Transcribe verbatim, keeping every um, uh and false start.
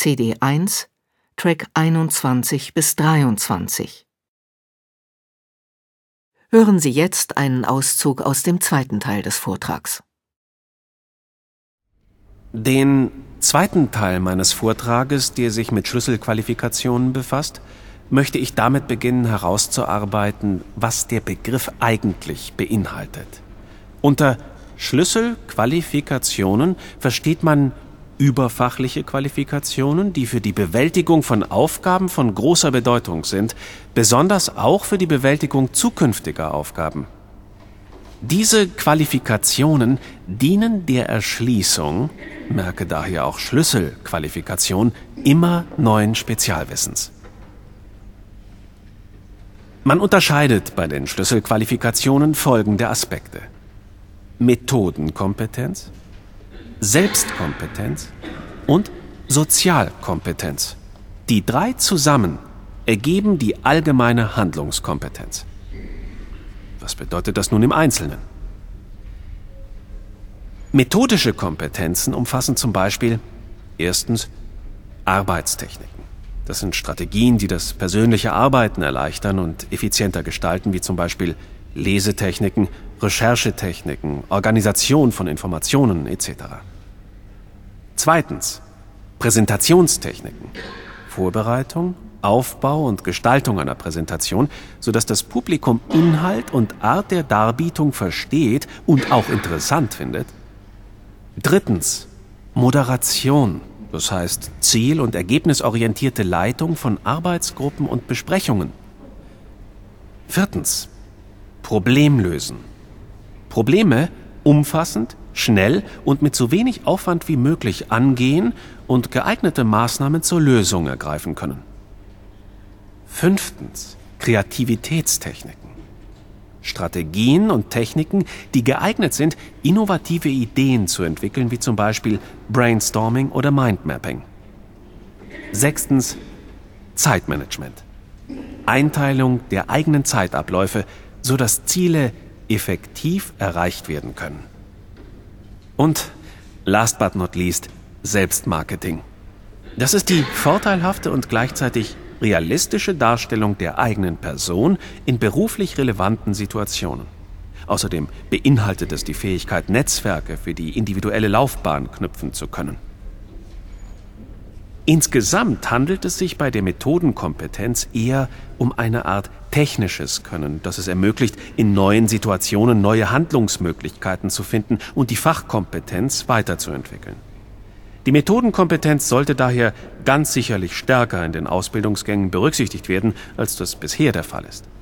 C D eins, Track einundzwanzig bis dreiundzwanzig. Hören Sie jetzt einen Auszug aus dem zweiten Teil des Vortrags. Den zweiten Teil meines Vortrages, der sich mit Schlüsselqualifikationen befasst, möchte ich damit beginnen herauszuarbeiten, was der Begriff eigentlich beinhaltet. Unter Schlüsselqualifikationen versteht man überfachliche Qualifikationen, die für die Bewältigung von Aufgaben von großer Bedeutung sind, besonders auch für die Bewältigung zukünftiger Aufgaben. Diese Qualifikationen dienen der Erschließung, merke daher auch Schlüsselqualifikation, immer neuen Spezialwissens. Man unterscheidet bei den Schlüsselqualifikationen folgende Aspekte: Methodenkompetenz, Selbstkompetenz und Sozialkompetenz. Die drei zusammen ergeben die allgemeine Handlungskompetenz. Was bedeutet das nun im Einzelnen? Methodische Kompetenzen umfassen zum Beispiel erstens Arbeitstechniken. Das sind Strategien, die das persönliche Arbeiten erleichtern und effizienter gestalten, wie zum Beispiel Lesetechniken, Recherchetechniken, Organisation von Informationen et cetera. Zweitens Präsentationstechniken. Vorbereitung, Aufbau und Gestaltung einer Präsentation, sodass das Publikum Inhalt und Art der Darbietung versteht und auch interessant findet. Drittens Moderation, das heißt ziel- und ergebnisorientierte Leitung von Arbeitsgruppen und Besprechungen. Viertens Problemlösen. Probleme umfassend, schnell und mit so wenig Aufwand wie möglich angehen und geeignete Maßnahmen zur Lösung ergreifen können. Fünftens Kreativitätstechniken. Strategien und Techniken, die geeignet sind, innovative Ideen zu entwickeln, wie zum Beispiel Brainstorming oder Mindmapping. Sechstens Zeitmanagement. Einteilung der eigenen Zeitabläufe, sodass Ziele effektiv erreicht werden können. Und last but not least, Selbstmarketing. Das ist die vorteilhafte und gleichzeitig realistische Darstellung der eigenen Person in beruflich relevanten Situationen. Außerdem beinhaltet es die Fähigkeit, Netzwerke für die individuelle Laufbahn knüpfen zu können. Insgesamt handelt es sich bei der Methodenkompetenz eher um eine Art technisches Können, das es ermöglicht, in neuen Situationen neue Handlungsmöglichkeiten zu finden und die Fachkompetenz weiterzuentwickeln. Die Methodenkompetenz sollte daher ganz sicherlich stärker in den Ausbildungsgängen berücksichtigt werden, als das bisher der Fall ist.